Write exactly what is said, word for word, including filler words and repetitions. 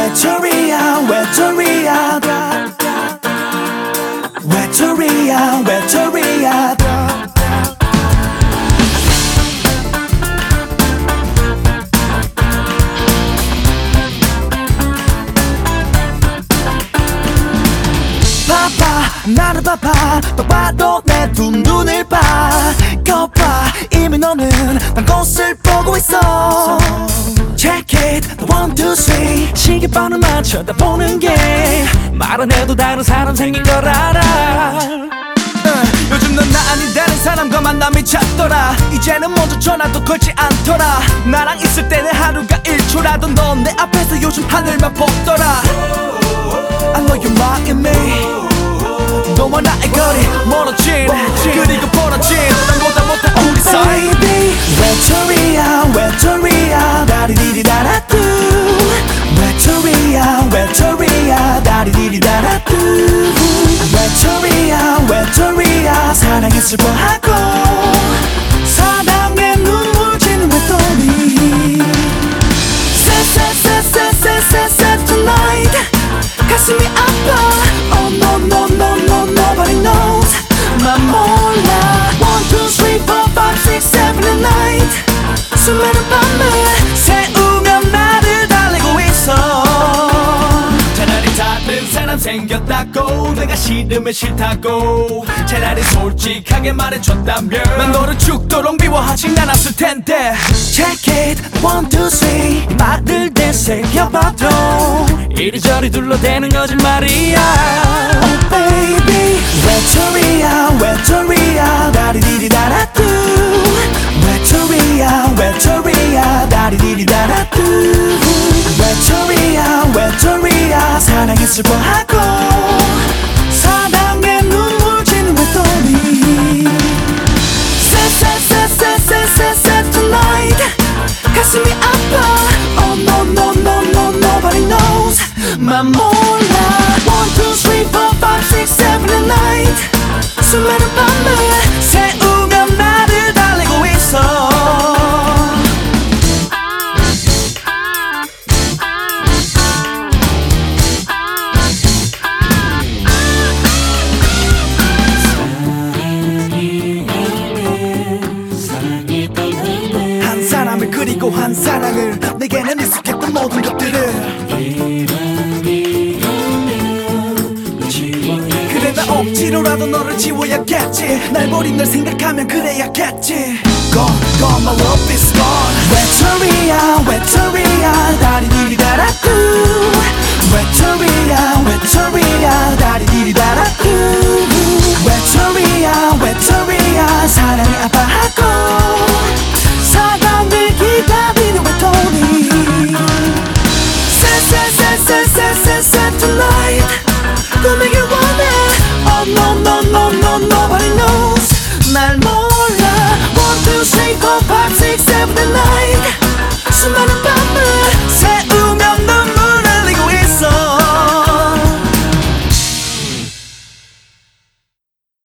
외톨이야 외톨이야 외톨이야 외톨이야 바빠 나를 바빠 똑바로 내 두 눈을 봐 거봐 이미 너는 딴 곳을 보고 있어 Check it one two three 시계번호만 쳐다보는 게 말 안 해도 다른 사람 생긴 걸 알아 uh, 요즘 넌 나 아닌 다른 사람과 만남이 잦더라 이제는 먼저 전화도 걸지 않더라 나랑 있을 때는 하루가 일 초라도 넌 내 앞에서 요즘 하늘만 보더라 I know you're mocking me 너와 나의 거리 멀어진 그리고 벌어진 남보다 못한 우리 사이 Baby 외톨이야 외톨이야 다리디리다라뚜 외톨이야 외톨이야 다리디리다라뚜 외톨이야 외톨이야 사랑에 슬퍼하고 사랑에 눈물 지는 외톨이 Sad sad sad sad sad sad tonight 가슴이 아파 Oh no no no no nobody knows 난 몰라 One two three four five six seven and eight 수많은 밤을 새우며 나를 달래고 있어 차라리 다른 사람 생겼다고 내가 싫으면 싫다고 차라리 솔직하게 말해줬다면 난 너를 죽도록 미워하진 않았을 텐데 Check it one two three 말을 되새겨봐도 이리저리 둘러대는 거짓말이야 Oh baby 외톨이야 외톨이야 다리디리다라뚜 외톨이야 외톨이야 다리디리다라뚜 외톨이야 외톨이야 사랑에 슬퍼하고 사랑에 눈물 지는 외톨이 Sad sad sad sad sad sad sad tonight 가슴이 아파 Oh no no no no nobody knows 만 몰라 One two three four five six seven and eight 수많은 밤을 새우며 나를 달래고 있어 한 사람을 그리고 한 사랑을 내게는 익숙했던 모든 것들을 그래 나 억지로라도 너를 지워야겠지 날 버린 널 생각하면 그래야겠지 Gone, gone, my love is gone 외톨이야 외톨이야